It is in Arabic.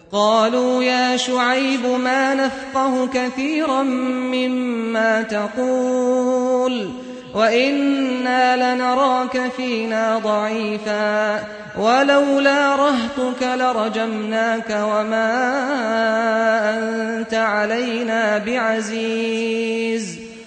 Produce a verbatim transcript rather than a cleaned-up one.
قالوا يا شعيب ما نفقه كثيرا مما تقول وإنا لنراك فينا ضعيفا ولولا رهطك لرجمناك وما أنت علينا بعزيز